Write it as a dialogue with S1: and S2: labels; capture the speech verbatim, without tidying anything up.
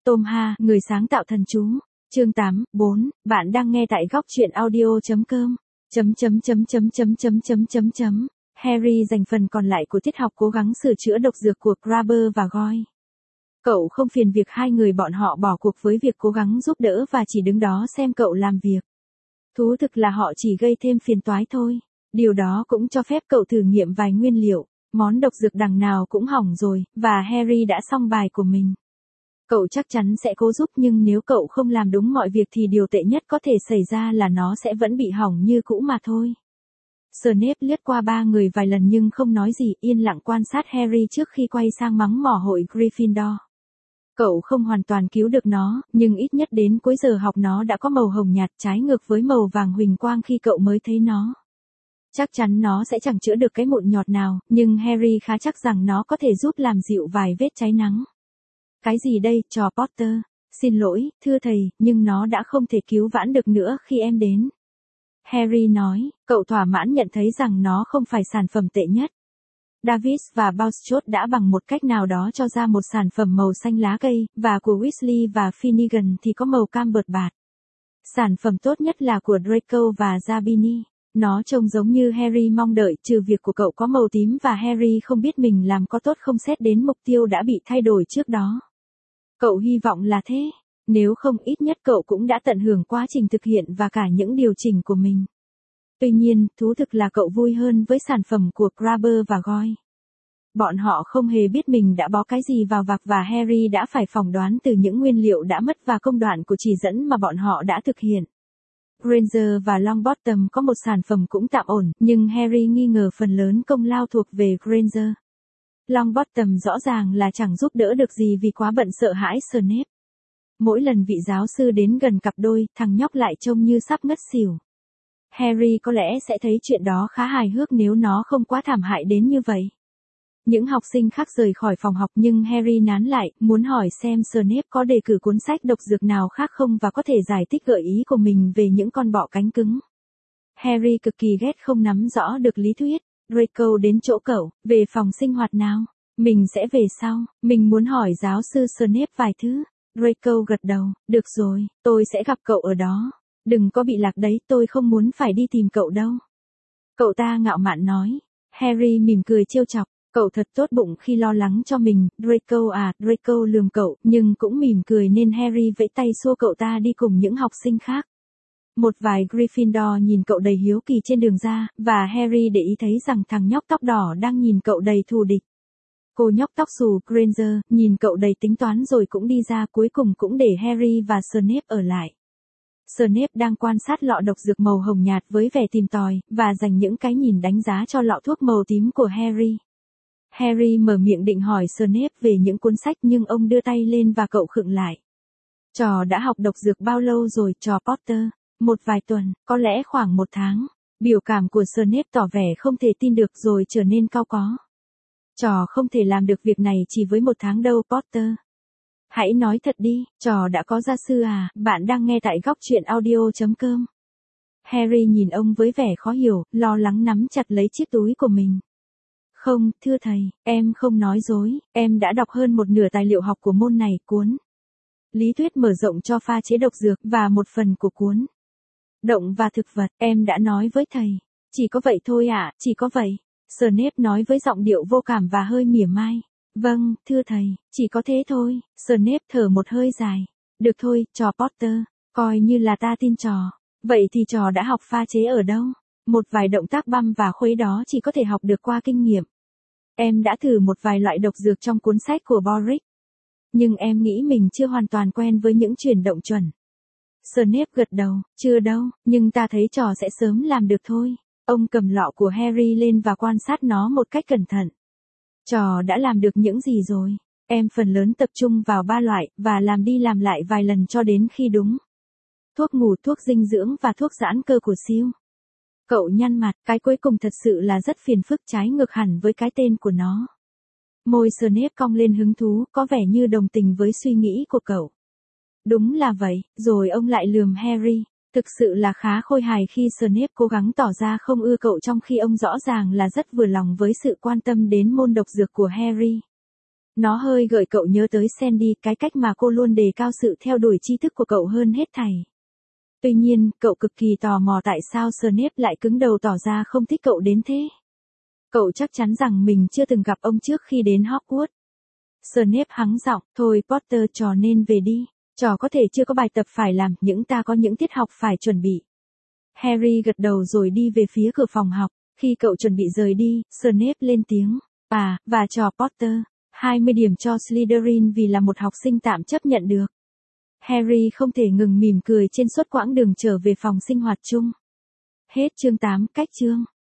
S1: Tom Ha, người sáng tạo thần chú. Chương tám, bốn, bạn đang nghe tại góc truyện audio.com. Chấm chấm chấm chấm chấm chấm chấm chấm chấm. Harry dành phần còn lại của tiết học cố gắng sửa chữa độc dược của Crabber và Goyle. Cậu không phiền việc hai người bọn họ bỏ cuộc với việc cố gắng giúp đỡ và chỉ đứng đó xem cậu làm việc. Thú thực là họ chỉ gây thêm phiền toái thôi. Điều đó cũng cho phép cậu thử nghiệm vài nguyên liệu. Món độc dược đằng nào cũng hỏng rồi, và Harry đã xong bài của mình. Cậu chắc chắn sẽ cố giúp, nhưng nếu cậu không làm đúng mọi việc thì điều tệ nhất có thể xảy ra là nó sẽ vẫn bị hỏng như cũ mà thôi. Snape lướt qua ba người vài lần nhưng không nói gì, yên lặng quan sát Harry trước khi quay sang mắng mỏ hội Gryffindor. Cậu không hoàn toàn cứu được nó, nhưng ít nhất đến cuối giờ học nó đã có màu hồng nhạt trái ngược với màu vàng huỳnh quang khi cậu mới thấy nó. Chắc chắn nó sẽ chẳng chữa được cái mụn nhọt nào, nhưng Harry khá chắc rằng nó có thể giúp làm dịu vài vết cháy nắng. Cái gì đây, trò Potter? Xin lỗi, thưa thầy, nhưng nó đã không thể cứu vãn được nữa khi em đến. Harry nói, cậu thỏa mãn nhận thấy rằng nó không phải sản phẩm tệ nhất. Davis và Bouchot đã bằng một cách nào đó cho ra một sản phẩm màu xanh lá cây, và của Weasley và Finnegan thì có màu cam bợt bạt. Sản phẩm tốt nhất là của Draco và Zabini. Nó trông giống như Harry mong đợi, trừ việc của cậu có màu tím và Harry không biết mình làm có tốt không xét đến mục tiêu đã bị thay đổi trước đó. Cậu hy vọng là thế. Nếu không, ít nhất cậu cũng đã tận hưởng quá trình thực hiện và cả những điều chỉnh của mình. Tuy nhiên, thú thực là cậu vui hơn với sản phẩm của Crabber và Goyle. Bọn họ không hề biết mình đã bó cái gì vào vạc và Harry đã phải phỏng đoán từ những nguyên liệu đã mất và công đoạn của chỉ dẫn mà bọn họ đã thực hiện. Granger và Longbottom có một sản phẩm cũng tạm ổn, nhưng Harry nghi ngờ phần lớn công lao thuộc về Granger. Longbottom rõ ràng là chẳng giúp đỡ được gì vì quá bận sợ hãi Snape. Mỗi lần vị giáo sư đến gần cặp đôi, thằng nhóc lại trông như sắp ngất xỉu. Harry có lẽ sẽ thấy chuyện đó khá hài hước nếu nó không quá thảm hại đến như vậy. Những học sinh khác rời khỏi phòng học nhưng Harry nán lại, muốn hỏi xem Snape có đề cử cuốn sách độc dược nào khác không và có thể giải thích gợi ý của mình về những con bọ cánh cứng. Harry cực kỳ ghét không nắm rõ được lý thuyết. Draco đến chỗ cậu, về phòng sinh hoạt nào? Mình sẽ về sau, mình muốn hỏi giáo sư Snape vài thứ. Draco gật đầu, được rồi, tôi sẽ gặp cậu ở đó. Đừng có bị lạc đấy, tôi không muốn phải đi tìm cậu đâu. Cậu ta ngạo mạn nói. Harry mỉm cười trêu chọc. Cậu thật tốt bụng khi lo lắng cho mình, Draco à, Draco lườm cậu, nhưng cũng mỉm cười nên Harry vẫy tay xua cậu ta đi cùng những học sinh khác. Một vài Gryffindor nhìn cậu đầy hiếu kỳ trên đường ra, và Harry để ý thấy rằng thằng nhóc tóc đỏ đang nhìn cậu đầy thù địch. Cô nhóc tóc xù Granger nhìn cậu đầy tính toán rồi cũng đi ra, cuối cùng cũng để Harry và Snape ở lại. Snape đang quan sát lọ độc dược màu hồng nhạt với vẻ tìm tòi, và dành những cái nhìn đánh giá cho lọ thuốc màu tím của Harry. Harry mở miệng định hỏi Snape về những cuốn sách nhưng ông đưa tay lên và cậu khựng lại. Trò đã học độc dược bao lâu rồi, trò Potter? Một vài tuần, có lẽ khoảng một tháng. Biểu cảm của Snape tỏ vẻ không thể tin được rồi trở nên cau có. Trò không thể làm được việc này chỉ với một tháng đâu, Potter. Hãy nói thật đi, trò đã có gia sư à? Bạn đang nghe tại góc truyện audio.com. Harry nhìn ông với vẻ khó hiểu, lo lắng nắm chặt lấy chiếc túi của mình. Không, thưa thầy, em không nói dối, em đã đọc hơn một nửa tài liệu học của môn này, cuốn lý thuyết mở rộng cho pha chế độc dược, và một phần của cuốn động và thực vật, em đã nói với thầy. Chỉ có vậy thôi ạ, à, chỉ có vậy. Snape nói với giọng điệu vô cảm và hơi mỉa mai. Vâng, thưa thầy, chỉ có thế thôi. Snape thở một hơi dài. Được thôi, trò Potter, coi như là ta tin trò. Vậy thì trò đã học pha chế ở đâu? Một vài động tác băm và khuấy đó chỉ có thể học được qua kinh nghiệm. Em đã thử một vài loại độc dược trong cuốn sách của Boric. Nhưng em nghĩ mình chưa hoàn toàn quen với những chuyển động chuẩn. Snape gật đầu, chưa đâu, nhưng ta thấy trò sẽ sớm làm được thôi. Ông cầm lọ của Harry lên và quan sát nó một cách cẩn thận. Trò đã làm được những gì rồi? Em phần lớn tập trung vào ba loại, và làm đi làm lại vài lần cho đến khi đúng. Thuốc ngủ, thuốc dinh dưỡng và thuốc giãn cơ của siêu. Cậu nhăn mặt, cái cuối cùng thật sự là rất phiền phức, trái ngược hẳn với cái tên của nó. Môi Snape cong lên hứng thú, có vẻ như đồng tình với suy nghĩ của cậu. Đúng là vậy, rồi ông lại lườm Harry. Thực sự là khá khôi hài khi Snape cố gắng tỏ ra không ưa cậu trong khi ông rõ ràng là rất vừa lòng với sự quan tâm đến môn độc dược của Harry. Nó hơi gợi cậu nhớ tới Sandy, cái cách mà cô luôn đề cao sự theo đuổi tri thức của cậu hơn hết thảy. Tuy nhiên, cậu cực kỳ tò mò tại sao Snape lại cứng đầu tỏ ra không thích cậu đến thế. Cậu chắc chắn rằng mình chưa từng gặp ông trước khi đến Hogwarts. Snape hắng giọng, thôi Potter, trò nên về đi. Trò có thể chưa có bài tập phải làm, nhưng ta có những tiết học phải chuẩn bị. Harry gật đầu rồi đi về phía cửa phòng học. Khi cậu chuẩn bị rời đi, Snape lên tiếng. À, và trò Potter, hai mươi điểm cho Slytherin vì là một học sinh tạm chấp nhận được. Harry không thể ngừng mỉm cười trên suốt quãng đường trở về phòng sinh hoạt chung. Hết chương tám, cách chương.